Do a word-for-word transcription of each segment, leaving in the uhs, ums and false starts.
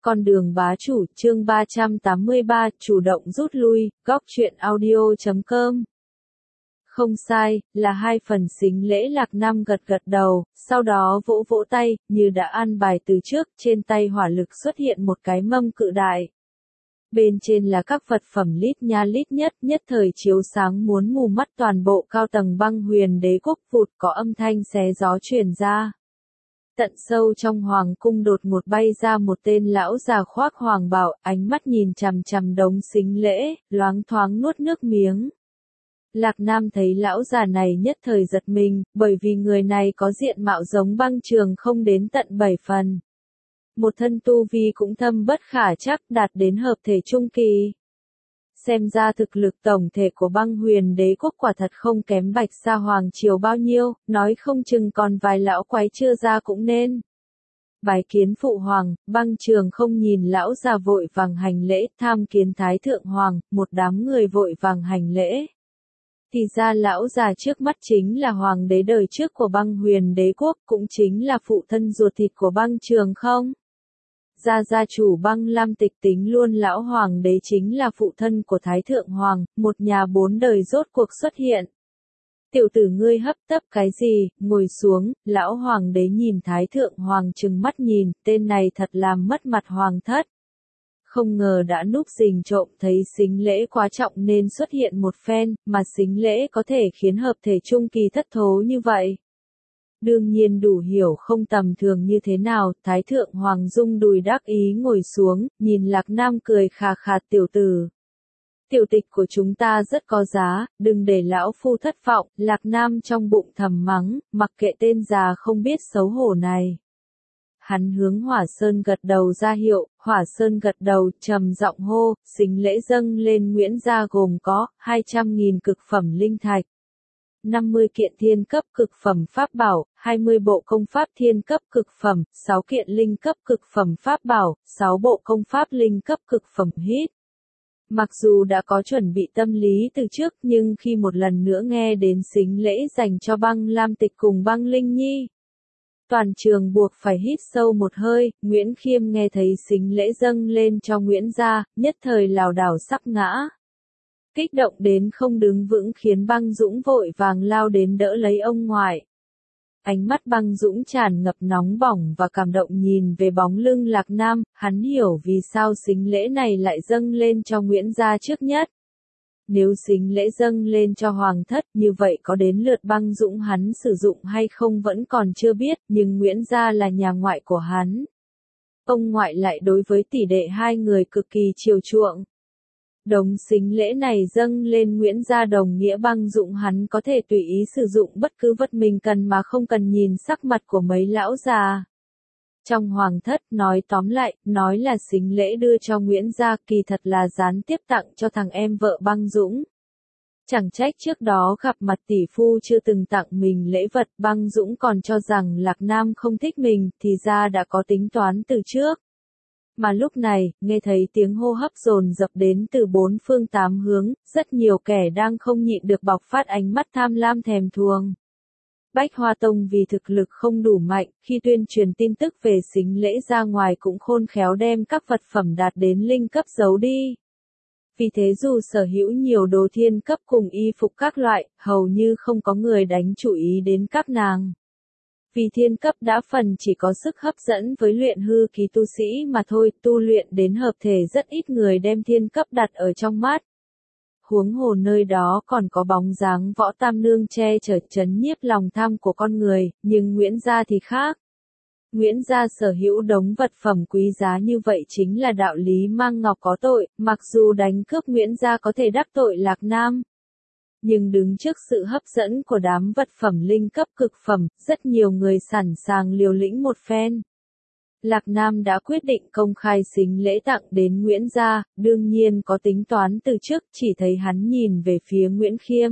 Con đường bá chủ, chương ba trăm tám mươi ba, chủ động rút lui, góc truyện audio chấm com. Không sai, là hai phần. Sính Lễ Lạc Nam gật gật đầu, sau đó vỗ vỗ tay, như đã an bài từ trước, trên tay hỏa lực xuất hiện một cái mâm cự đại. Bên trên là các vật phẩm lít nha lít nhất, nhất thời chiếu sáng muốn mù mắt toàn bộ cao tầng băng huyền đế quốc. Vụt có âm thanh xé gió truyền ra. Tận sâu trong hoàng cung đột ngột bay ra một tên lão già khoác hoàng bào, ánh mắt nhìn chằm chằm đống sính lễ, loáng thoáng nuốt nước miếng. Lạc Nam thấy lão già này nhất thời giật mình, bởi vì người này có diện mạo giống Băng Trường không đến tận bảy phần. Một thân tu vi cũng thâm bất khả trắc, đạt đến hợp thể trung kỳ. Xem ra thực lực tổng thể của băng huyền đế quốc quả thật không kém Bạch Sa Hoàng triều bao nhiêu, nói không chừng còn vài lão quái chưa ra cũng nên. Bái kiến phụ hoàng, Băng Trường không nhìn lão già vội vàng hành lễ, tham kiến Thái Thượng Hoàng, một đám người vội vàng hành lễ. Thì ra lão già trước mắt chính là hoàng đế đời trước của băng huyền đế quốc, cũng chính là phụ thân ruột thịt của Băng Trường không. Gia gia chủ Băng Lam Tịch tính luôn lão hoàng đế chính là phụ thân của Thái Thượng Hoàng, một nhà bốn đời rốt cuộc xuất hiện. Tiểu tử ngươi hấp tấp cái gì, ngồi xuống, lão hoàng đế nhìn Thái Thượng Hoàng trừng mắt nhìn, tên này thật làm mất mặt hoàng thất. Không ngờ đã núp rình trộm thấy sính lễ quá trọng nên xuất hiện một phen, mà sính lễ có thể khiến hợp thể trung kỳ thất thố như vậy. Đương nhiên đủ hiểu không tầm thường như thế nào, Thái Thượng Hoàng rung đùi đắc ý ngồi xuống, nhìn Lạc Nam cười khà khà, tiểu tử. Tiểu tịch của chúng ta rất có giá, đừng để lão phu thất vọng. Lạc Nam trong bụng thầm mắng, mặc kệ tên già không biết xấu hổ này. Hắn hướng Hỏa Sơn gật đầu ra hiệu, Hỏa Sơn gật đầu, trầm giọng hô, sính lễ dâng lên Nguyễn gia gồm có hai trăm nghìn cực phẩm linh thạch, năm mươi kiện thiên cấp cực phẩm pháp bảo, hai mươi bộ công pháp thiên cấp cực phẩm, sáu kiện linh cấp cực phẩm pháp bảo, sáu bộ công pháp linh cấp cực phẩm hít. Mặc dù đã có chuẩn bị tâm lý từ trước, nhưng khi một lần nữa nghe đến sính lễ dành cho Băng Lam Tịch cùng Băng Linh Nhi, toàn trường buộc phải hít sâu một hơi. Nguyễn Khiêm nghe thấy sính lễ dâng lên cho Nguyễn gia, nhất thời lảo đảo sắp ngã. Kích động đến không đứng vững khiến Băng Dũng vội vàng lao đến đỡ lấy ông ngoại. Ánh mắt Băng Dũng tràn ngập nóng bỏng và cảm động nhìn về bóng lưng Lạc Nam, hắn hiểu vì sao sính lễ này lại dâng lên cho Nguyễn gia trước nhất. Nếu sính lễ dâng lên cho hoàng thất, như vậy có đến lượt Băng Dũng hắn sử dụng hay không vẫn còn chưa biết, nhưng Nguyễn gia là nhà ngoại của hắn. Ông ngoại lại đối với tỷ đệ hai người cực kỳ chiều chuộng. Đống sính lễ này dâng lên Nguyễn gia đồng nghĩa Băng Dũng hắn có thể tùy ý sử dụng bất cứ vật mình cần mà không cần nhìn sắc mặt của mấy lão già. Trong hoàng thất, nói tóm lại, nói là sính lễ đưa cho Nguyễn gia, kỳ thật là gián tiếp tặng cho thằng em vợ Băng Dũng. Chẳng trách trước đó gặp mặt tỷ phu chưa từng tặng mình lễ vật, Băng Dũng còn cho rằng Lạc Nam không thích mình, thì ra đã có tính toán từ trước. Mà lúc này, nghe thấy tiếng hô hấp dồn dập đến từ bốn phương tám hướng, rất nhiều kẻ đang không nhịn được bộc phát ánh mắt tham lam thèm thuồng. Bách Hoa Tông vì thực lực không đủ mạnh, khi tuyên truyền tin tức về sính lễ ra ngoài cũng khôn khéo đem các vật phẩm đạt đến linh cấp giấu đi. Vì thế dù sở hữu nhiều đồ thiên cấp cùng y phục các loại, hầu như không có người đánh chú ý đến các nàng. Vì thiên cấp đã phần chỉ có sức hấp dẫn với luyện hư kỳ tu sĩ mà thôi, tu luyện đến hợp thể rất ít người đem thiên cấp đặt ở trong mắt. Huống hồ nơi đó còn có bóng dáng Võ Tam Nương che chở chấn nhiếp lòng tham của con người, nhưng Nguyễn gia thì khác. Nguyễn gia sở hữu đống vật phẩm quý giá như vậy chính là đạo lý mang ngọc có tội, mặc dù đánh cướp Nguyễn gia có thể đắc tội Lạc Nam. Nhưng đứng trước sự hấp dẫn của đám vật phẩm linh cấp cực phẩm, rất nhiều người sẵn sàng liều lĩnh một phen. Lạc Nam đã quyết định công khai sính lễ tặng đến Nguyễn gia, đương nhiên có tính toán từ trước, chỉ thấy hắn nhìn về phía Nguyễn Khiêm.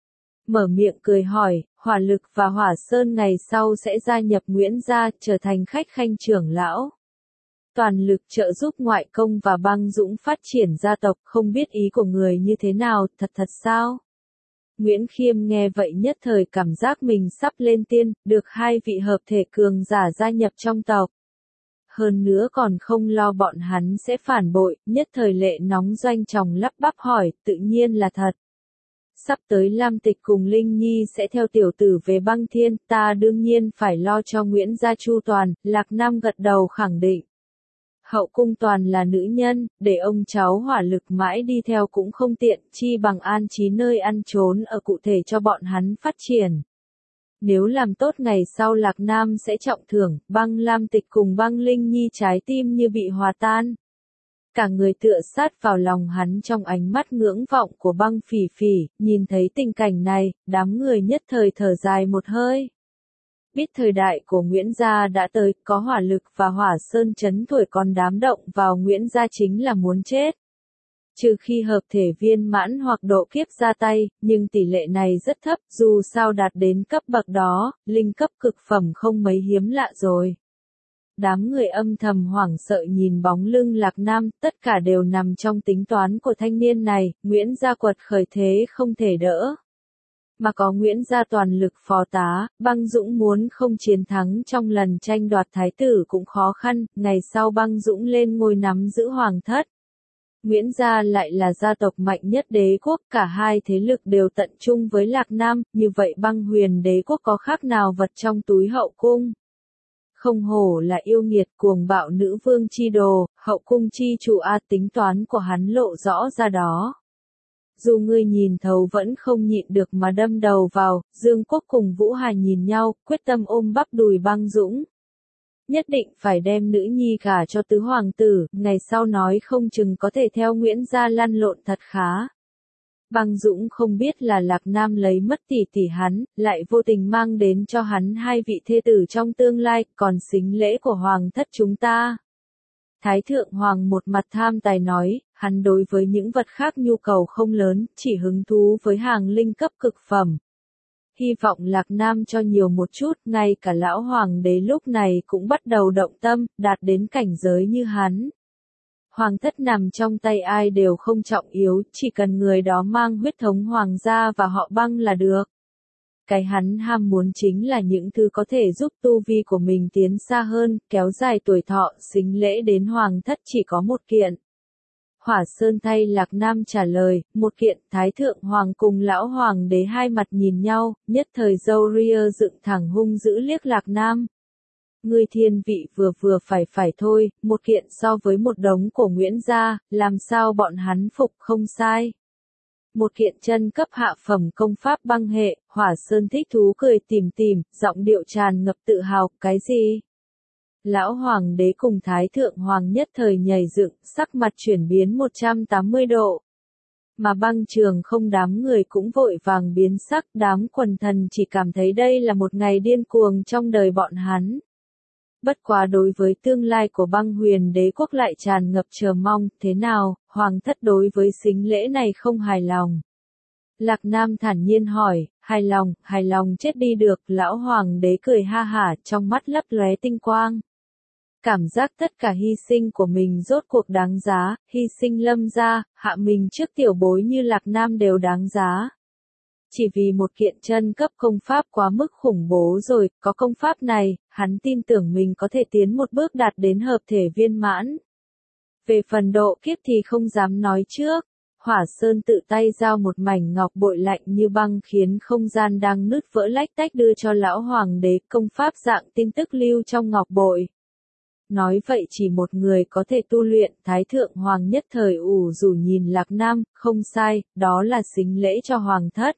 Mở miệng cười hỏi, Hỏa Lực và Hỏa Sơn ngày sau sẽ gia nhập Nguyễn gia, trở thành khách khanh trưởng lão. Toàn lực trợ giúp ngoại công và Băng Dũng phát triển gia tộc, không biết ý của người như thế nào, thật thật sao? Nguyễn Khiêm nghe vậy nhất thời cảm giác mình sắp lên tiên, được hai vị hợp thể cường giả gia nhập trong tộc. hơn nữa còn không lo bọn hắn sẽ phản bội, nhất thời lệ nóng doanh chồng lắp bắp hỏi, tự nhiên là thật. Sắp tới Lam Tịch cùng Linh Nhi sẽ theo tiểu tử về băng thiên, ta đương nhiên phải lo cho Nguyễn gia chu toàn, Lạc Nam gật đầu khẳng định. Hậu cung toàn là nữ nhân, để ông cháu hỏa lực mãi đi theo cũng không tiện, chi bằng an trí nơi ăn trốn ở cụ thể cho bọn hắn phát triển. Nếu làm tốt ngày sau Lạc Nam sẽ trọng thưởng, băng Lam Tịch cùng băng Linh Nhi trái tim như bị hòa tan. Cả người tựa sát vào lòng hắn trong ánh mắt ngưỡng vọng của băng Phỉ Phỉ, nhìn thấy tình cảnh này, đám người nhất thời thở dài một hơi. Biết thời đại của Nguyễn gia đã tới, có hỏa lực và hỏa sơn chấn thổi con đám động vào Nguyễn gia chính là muốn chết. Trừ khi hợp thể viên mãn hoặc độ kiếp ra tay, nhưng tỷ lệ này rất thấp, dù sao đạt đến cấp bậc đó, linh cấp cực phẩm không mấy hiếm lạ rồi. Đám người âm thầm hoảng sợ nhìn bóng lưng Lạc Nam, tất cả đều nằm trong tính toán của thanh niên này, Nguyễn gia quật khởi thế không thể đỡ. Mà có Nguyễn gia toàn lực phó tá, băng Dũng muốn không chiến thắng trong lần tranh đoạt thái tử cũng khó khăn, ngày sau băng Dũng lên ngôi nắm giữ hoàng thất. Nguyễn gia lại là gia tộc mạnh nhất đế quốc, cả hai thế lực đều tận trung với Lạc Nam, như vậy băng huyền đế quốc có khác nào vật trong túi hậu cung. Không hổ là yêu nghiệt cuồng bạo nữ vương chi đồ, hậu cung chi chủ a tính toán của hắn lộ rõ ra đó. Dù ngươi nhìn thấu vẫn không nhịn được mà đâm đầu vào, Dương Quốc cùng Vũ Hà nhìn nhau, quyết tâm ôm bắp đùi băng Dũng. Nhất định phải đem nữ nhi gả cho tứ hoàng tử, ngày sau nói không chừng có thể theo Nguyễn gia lăn lộn thật khá. Băng Dũng không biết là Lạc Nam lấy mất tỷ tỷ hắn, lại vô tình mang đến cho hắn hai vị thê tử trong tương lai, còn sính lễ của hoàng thất chúng ta. Thái thượng hoàng một mặt tham tài nói, hắn đối với những vật khác nhu cầu không lớn, chỉ hứng thú với hàng linh cấp cực phẩm. Hy vọng Lạc Nam cho nhiều một chút, ngay cả lão hoàng đế lúc này cũng bắt đầu động tâm, đạt đến cảnh giới như hắn. Hoàng thất nằm trong tay ai đều không trọng yếu, chỉ cần người đó mang huyết thống hoàng gia và họ băng là được. Cái hắn ham muốn chính là những thứ có thể giúp tu vi của mình tiến xa hơn, kéo dài tuổi thọ, sính lễ đến hoàng thất chỉ có một kiện. Hỏa Sơn thay Lạc Nam trả lời, một kiện, Thái Thượng Hoàng cùng Lão Hoàng đế hai mặt nhìn nhau, nhất thời râu ria dựng thẳng hung dữ liếc Lạc Nam. Ngươi thiên vị vừa vừa phải phải thôi, một kiện so với một đống của Nguyễn gia, làm sao bọn hắn phục không sai. Một kiện chân cấp hạ phẩm công pháp băng hệ, Hỏa Sơn thích thú cười tỉm tỉm, giọng điệu tràn ngập tự hào, cái gì? Lão Hoàng đế cùng Thái Thượng Hoàng nhất thời nhảy dựng, sắc mặt chuyển biến một trăm tám mươi độ. Mà băng trường không đám người cũng vội vàng biến sắc, đám quần thần chỉ cảm thấy đây là một ngày điên cuồng trong đời bọn hắn. Bất quá đối với tương lai của băng huyền đế quốc lại tràn ngập chờ mong, thế nào, hoàng thất đối với sính lễ này không hài lòng. Lạc Nam thản nhiên hỏi, hài lòng, hài lòng chết đi được, lão hoàng đế cười ha hả, trong mắt lấp lóe tinh quang. Cảm giác tất cả hy sinh của mình rốt cuộc đáng giá, hy sinh Lâm gia, hạ mình trước tiểu bối như Lạc Nam đều đáng giá. Chỉ vì một kiện chân cấp công pháp quá mức khủng bố rồi, có công pháp này, hắn tin tưởng mình có thể tiến một bước đạt đến hợp thể viên mãn. Về phần độ kiếp thì không dám nói trước. Hỏa Sơn tự tay giao một mảnh ngọc bội lạnh như băng khiến không gian đang nứt vỡ lách tách đưa cho lão hoàng đế, công pháp dạng tin tức lưu trong ngọc bội. Nói vậy chỉ một người có thể tu luyện, Thái Thượng Hoàng nhất thời ủ rủ nhìn Lạc Nam, không sai, đó là sính lễ cho hoàng thất.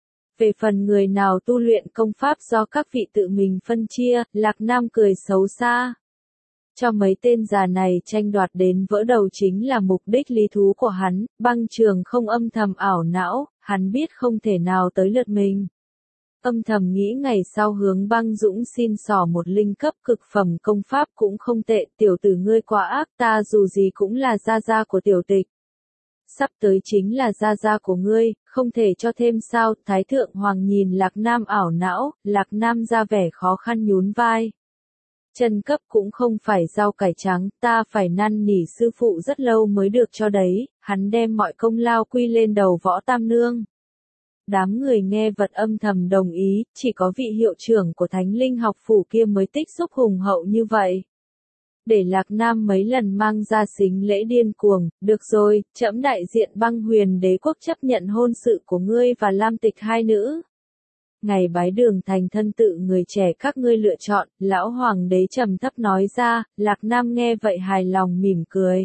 Về phần người nào tu luyện công pháp do các vị tự mình phân chia, Lạc Nam cười xấu xa. Cho mấy tên già này tranh đoạt đến vỡ đầu chính là mục đích lý thú của hắn, băng trường không âm thầm ảo não, hắn biết không thể nào tới lượt mình. Âm thầm nghĩ ngày sau hướng băng Dũng xin xỏ một linh cấp cực phẩm công pháp cũng không tệ, tiểu tử ngươi quá ác, ta dù gì cũng là gia gia của tiểu tịch. Sắp tới chính là gia gia của ngươi, không thể cho thêm sao, Thái Thượng Hoàng nhìn Lạc Nam ảo não, Lạc Nam ra vẻ khó khăn nhún vai. Chân cấp cũng không phải rau cải trắng, ta phải năn nỉ sư phụ rất lâu mới được cho đấy, hắn đem mọi công lao quy lên đầu Võ Tam Nương. Đám người nghe vật âm thầm đồng ý, chỉ có vị hiệu trưởng của Thánh Linh học phủ kia mới tích xúc hùng hậu như vậy. để Lạc Nam mấy lần mang ra sính lễ điên cuồng, được rồi, trẫm đại diện Băng Huyền Đế quốc chấp nhận hôn sự của ngươi và Lam Tịch hai nữ. Ngày bái đường thành thân tự người trẻ các ngươi lựa chọn, lão hoàng đế trầm thấp nói ra, Lạc Nam nghe vậy hài lòng mỉm cười.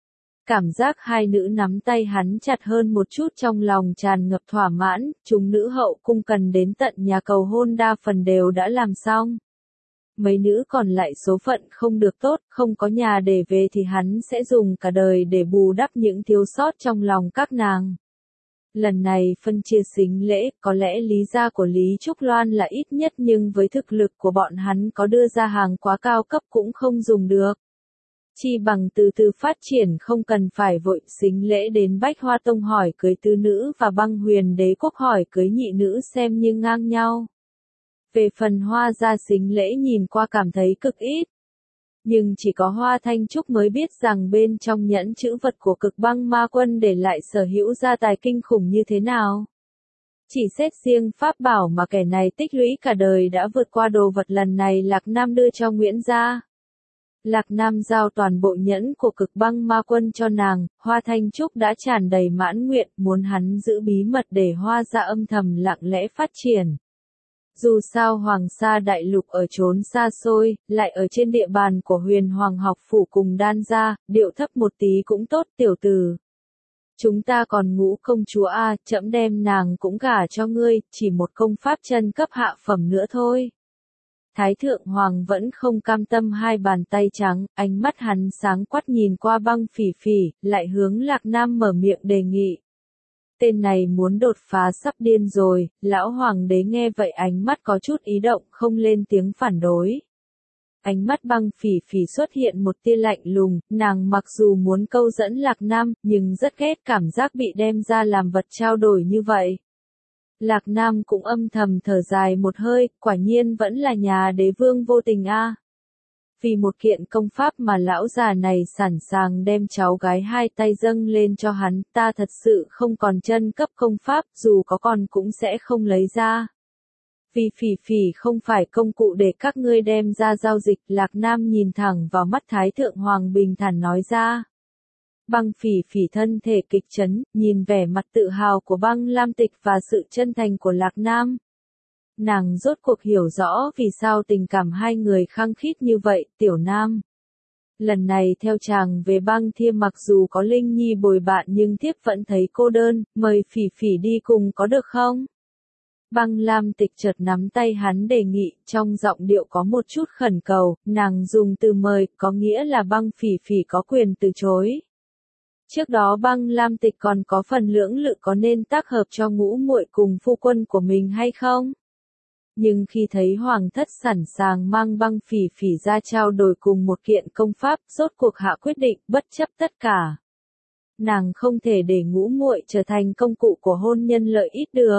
Cảm giác hai nữ nắm tay hắn chặt hơn một chút trong lòng tràn ngập thỏa mãn, chúng nữ hậu cung cần đến tận nhà cầu hôn đa phần đều đã làm xong. Mấy nữ còn lại số phận không được tốt, không có nhà để về thì hắn sẽ dùng cả đời để bù đắp những thiếu sót trong lòng các nàng. Lần này phân chia sính lễ, có lẽ lý gia của Lý Trúc Loan là ít nhất nhưng với thực lực của bọn hắn có đưa ra hàng quá cao cấp cũng không dùng được. Chi bằng từ từ phát triển không cần phải vội sính lễ đến Bách Hoa Tông hỏi cưới tứ nữ và Băng Huyền Đế quốc hỏi cưới nhị nữ xem như ngang nhau. Về phần Hoa gia sính lễ nhìn qua cảm thấy cực ít. Nhưng chỉ có Hoa Thanh Trúc mới biết rằng bên trong nhẫn chữ vật của Cực Băng Ma Quân để lại sở hữu gia tài kinh khủng như thế nào. Chỉ xét riêng pháp bảo mà kẻ này tích lũy cả đời đã vượt qua đồ vật lần này Lạc Nam đưa cho Nguyễn gia. Lạc Nam giao toàn bộ nhẫn của Cực Băng Ma Quân cho nàng, Hoa Thanh Trúc đã tràn đầy mãn nguyện, muốn hắn giữ bí mật để Hoa gia âm thầm lặng lẽ phát triển. Dù sao Hoàng Sa Đại Lục ở chốn xa xôi, lại ở trên địa bàn của Huyền Hoàng học phủ cùng Đan gia, điệu thấp một tí cũng tốt tiểu tử. Chúng ta còn ngũ công chúa a, trẫm đem nàng cũng gả cho ngươi, chỉ một công pháp chân cấp hạ phẩm nữa thôi. Thái thượng hoàng vẫn không cam tâm hai bàn tay trắng, ánh mắt hắn sáng quắc nhìn qua Băng Phỉ Phỉ, lại hướng Lạc Nam mở miệng đề nghị. Tên này muốn đột phá sắp điên rồi, lão hoàng đế nghe vậy ánh mắt có chút ý động không lên tiếng phản đối. Ánh mắt Băng Phỉ Phỉ xuất hiện một tia lạnh lùng, nàng mặc dù muốn câu dẫn Lạc Nam, nhưng rất ghét cảm giác bị đem ra làm vật trao đổi như vậy. Lạc Nam cũng âm thầm thở dài một hơi, quả nhiên vẫn là nhà đế vương vô tình a. Vì một kiện công pháp mà lão già này sẵn sàng đem cháu gái hai tay dâng lên cho hắn, ta thật sự không còn chân cấp công pháp, dù có còn cũng sẽ không lấy ra. Vì Phỉ Phỉ không phải công cụ để các ngươi đem ra giao dịch, Lạc Nam nhìn thẳng vào mắt Thái thượng hoàng bình thản nói ra. Băng Phỉ Phỉ thân thể kịch chấn, nhìn vẻ mặt tự hào của Băng Lam Tịch và sự chân thành của Lạc Nam. Nàng rốt cuộc hiểu rõ vì sao tình cảm hai người khăng khít như vậy, tiểu nam. Lần này theo chàng về Băng Thiêm mặc dù có Linh Nhi bồi bạn nhưng thiếp vẫn thấy cô đơn, mời Phỉ Phỉ đi cùng có được không? Băng Lam Tịch chợt nắm tay hắn đề nghị, trong giọng điệu có một chút khẩn cầu, nàng dùng từ mời, có nghĩa là Băng Phỉ Phỉ có quyền từ chối. Trước đó Băng Lam Tịch còn có phần lưỡng lự có nên tác hợp cho ngũ muội cùng phu quân của mình hay không? Nhưng khi thấy Hoàng thất sẵn sàng mang Băng Phỉ Phỉ ra trao đổi cùng một kiện công pháp, rốt cuộc hạ quyết định, bất chấp tất cả. Nàng không thể để ngũ muội trở thành công cụ của hôn nhân lợi ích được.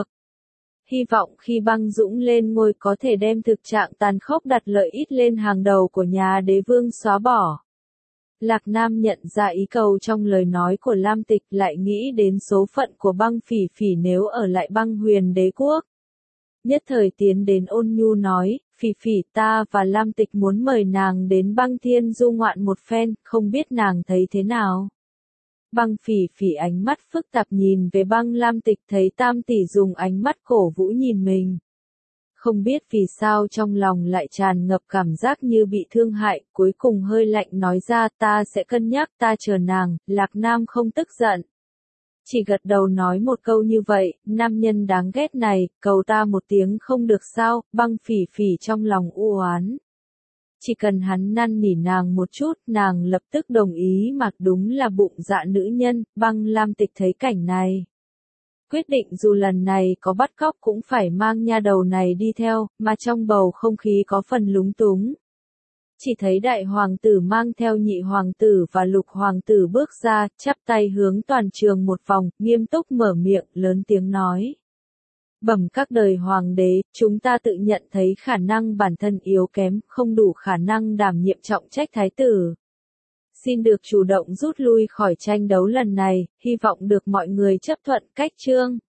Hy vọng khi Băng Dũng lên ngôi có thể đem thực trạng tàn khốc đặt lợi ích lên hàng đầu của nhà đế vương xóa bỏ. Lạc Nam nhận ra ý cầu trong lời nói của Lam Tịch, lại nghĩ đến số phận của Băng Phỉ Phỉ nếu ở lại Băng Huyền Đế quốc. Nhất thời tiến đến ôn nhu nói, Phỉ Phỉ ta và Lam Tịch muốn mời nàng đến Băng Thiên du ngoạn một phen, không biết nàng thấy thế nào. Băng Phỉ Phỉ ánh mắt phức tạp nhìn về Băng Lam Tịch, thấy tam tỷ dùng ánh mắt cổ vũ nhìn mình. Không biết vì sao trong lòng lại tràn ngập cảm giác như bị thương hại, cuối cùng hơi lạnh nói ra ta sẽ cân nhắc, ta chờ nàng. Lạc Nam không tức giận. Chỉ gật đầu nói một câu như vậy, nam nhân đáng ghét này, cầu ta một tiếng không được sao, Băng Phỉ Phỉ trong lòng u oán. Chỉ cần hắn năn nỉ nàng một chút, nàng lập tức đồng ý, mặc đúng là bụng dạ nữ nhân. Băng Lam Tịch thấy cảnh này, quyết định dù lần này có bắt cóc cũng phải mang nha đầu này đi theo, mà trong bầu không khí có phần lúng túng. Chỉ thấy đại hoàng tử mang theo nhị hoàng tử và lục hoàng tử bước ra, chắp tay hướng toàn trường một vòng, nghiêm túc mở miệng, lớn tiếng nói. Bẩm các đời hoàng đế, chúng ta tự nhận thấy khả năng bản thân yếu kém, không đủ khả năng đảm nhiệm trọng trách thái tử. Xin được chủ động rút lui khỏi tranh đấu lần này, hy vọng được mọi người chấp thuận cách chương.